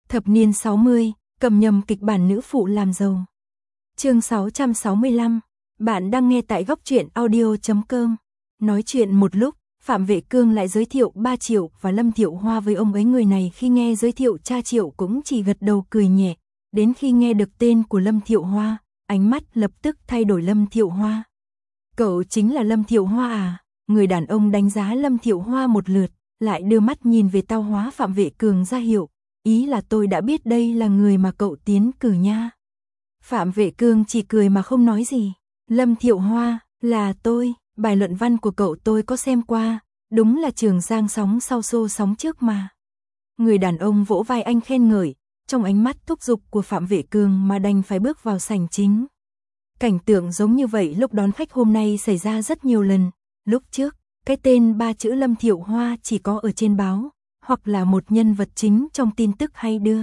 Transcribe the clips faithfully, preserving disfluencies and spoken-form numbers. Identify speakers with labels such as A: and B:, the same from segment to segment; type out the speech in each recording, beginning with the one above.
A: Thập niên sáu mươi, cầm nhầm kịch bản nữ phụ làm giàu. Chương sáu trăm sáu mươi lăm, bạn đang nghe tại góc truyện audio chấm com. Nói chuyện một lúc, Phạm Vệ Cương lại giới thiệu ba Triệu và Lâm Thiệu Hoa với ông ấy. Người này khi nghe giới thiệu cha Triệu cũng chỉ gật đầu cười nhẹ, đến khi nghe được tên của Lâm Thiệu Hoa, ánh mắt lập tức thay đổi. Lâm Thiệu Hoa? Cậu chính là Lâm Thiệu Hoa à? Người đàn ông đánh giá Lâm Thiệu Hoa một lượt, lại đưa mắt nhìn về Tao Hóa. Phạm Vệ Cường ra hiệu, ý là tôi đã biết đây là người mà cậu tiến cử nha. Phạm Vệ Cương chỉ cười mà không nói gì. Lâm Thiệu Hoa, là tôi, bài luận văn của cậu tôi có xem qua, đúng là Trường Giang sóng sau xô sóng trước mà. Người đàn ông vỗ vai anh khen ngợi, trong ánh mắt thúc giục của Phạm Vệ Cường mà đành phải bước vào sảnh chính. Cảnh tượng giống như vậy lúc đón khách hôm nay xảy ra rất nhiều lần. Lúc trước, cái tên ba chữ Lâm Thiệu Hoa chỉ có ở trên báo, hoặc là một nhân vật chính trong tin tức hay đưa.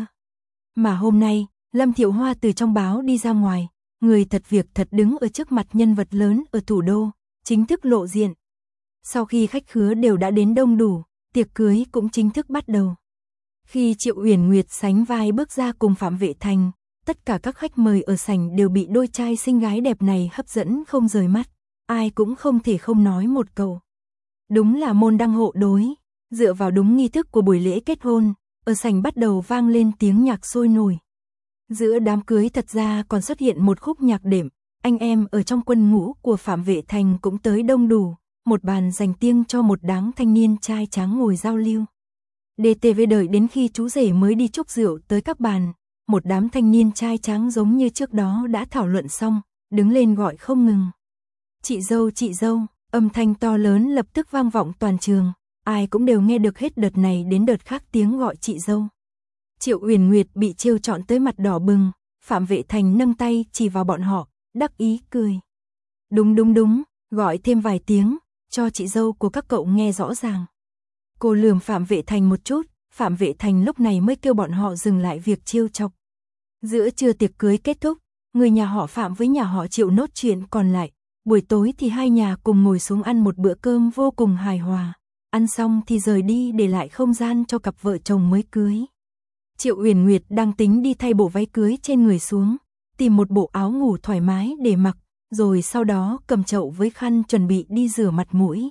A: Mà hôm nay, Lâm Thiệu Hoa từ trong báo đi ra ngoài, người thật việc thật đứng ở trước mặt nhân vật lớn ở thủ đô, chính thức lộ diện. Sau khi khách khứa đều đã đến đông đủ, tiệc cưới cũng chính thức bắt đầu. Khi Triệu Uyển Nguyệt sánh vai bước ra cùng Phạm Vệ Thành, tất cả các khách mời ở sảnh đều bị đôi trai xinh gái đẹp này hấp dẫn không rời mắt, ai cũng không thể không nói một câu. Đúng là môn đăng hộ đối, dựa vào đúng nghi thức của buổi lễ kết hôn, ở sảnh bắt đầu vang lên tiếng nhạc sôi nổi. Giữa đám cưới thật ra còn xuất hiện một khúc nhạc đệm, anh em ở trong quân ngũ của Phạm Vệ Thành cũng tới đông đủ, một bàn dành riêng cho một đám thanh niên trai tráng ngồi giao lưu. đê tê vê đợi đến khi chú rể mới đi chúc rượu tới các bàn, một đám thanh niên trai tráng giống như trước đó đã thảo luận xong, đứng lên gọi không ngừng. Chị dâu, chị dâu, âm thanh to lớn lập tức vang vọng toàn trường, ai cũng đều nghe được hết đợt này đến đợt khác tiếng gọi chị dâu. Triệu Uyển Nguyệt bị trêu trọn tới mặt đỏ bừng, Phạm Vệ Thành nâng tay chỉ vào bọn họ, đắc ý cười. Đúng đúng đúng, gọi thêm vài tiếng, cho chị dâu của các cậu nghe rõ ràng. Cô lườm Phạm Vệ Thành một chút, Phạm Vệ Thành lúc này mới kêu bọn họ dừng lại việc trêu chọc. Giữa trưa tiệc cưới kết thúc, người nhà họ Phạm với nhà họ Triệu nốt chuyện còn lại. Buổi tối thì hai nhà cùng ngồi xuống ăn một bữa cơm vô cùng hài hòa. Ăn xong thì rời đi để lại không gian cho cặp vợ chồng mới cưới. Triệu Uyển Nguyệt đang tính đi thay bộ váy cưới trên người xuống, tìm một bộ áo ngủ thoải mái để mặc, rồi sau đó cầm chậu với khăn chuẩn bị đi rửa mặt mũi.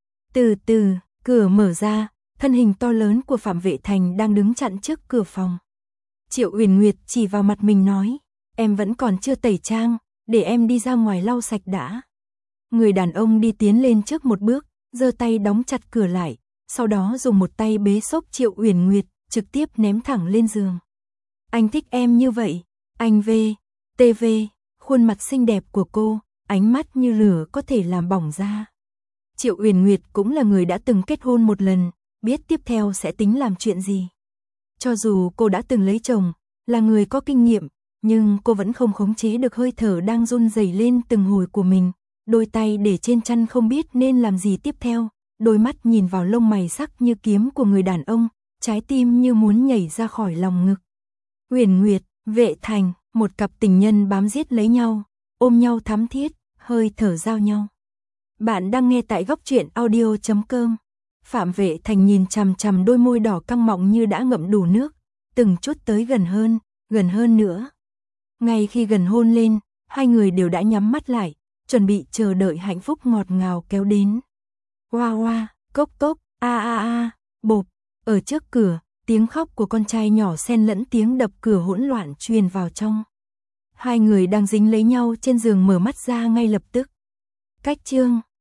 A: Từ từ, cửa mở ra, thân hình to lớn của Phạm Vệ Thành đang đứng chặn trước cửa phòng. Triệu Uyển Nguyệt chỉ vào mặt mình nói, em vẫn còn chưa tẩy trang, để em đi ra ngoài lau sạch đã. Người đàn ông đi tiến lên trước một bước, giơ tay đóng chặt cửa lại, sau đó dùng một tay bế xốc Triệu Uyển Nguyệt, trực tiếp ném thẳng lên giường. Anh thích em như vậy, anh vê, tê vê, khuôn mặt xinh đẹp của cô, ánh mắt như lửa có thể làm bỏng da. Triệu Uyển Nguyệt cũng là người đã từng kết hôn một lần, biết tiếp theo sẽ tính làm chuyện gì. Cho dù cô đã từng lấy chồng, là người có kinh nghiệm, nhưng cô vẫn không khống chế được hơi thở đang run rẩy lên từng hồi của mình, đôi tay để trên chăn không biết nên làm gì tiếp theo, đôi mắt nhìn vào lông mày sắc như kiếm của người đàn ông, trái tim như muốn nhảy ra khỏi lòng ngực. Uyển Nguyệt, Vệ Thành, một cặp tình nhân bám giết lấy nhau, ôm nhau thắm thiết, hơi thở giao nhau. Bạn đang nghe tại góc truyện audio chấm com. Phạm Vệ Thành nhìn chằm chằm đôi môi đỏ căng mọng như đã ngậm đủ nước, từng chút tới gần hơn, gần hơn nữa. Ngay khi gần hôn lên, hai người đều đã nhắm mắt lại, chuẩn bị chờ đợi hạnh phúc ngọt ngào kéo đến. Hoa hoa, cốc cốc, a a a, bộp, ở trước cửa, tiếng khóc của con trai nhỏ xen lẫn tiếng đập cửa hỗn loạn truyền vào trong. Hai người đang dính lấy nhau trên giường mở mắt ra ngay lập tức. Cách chương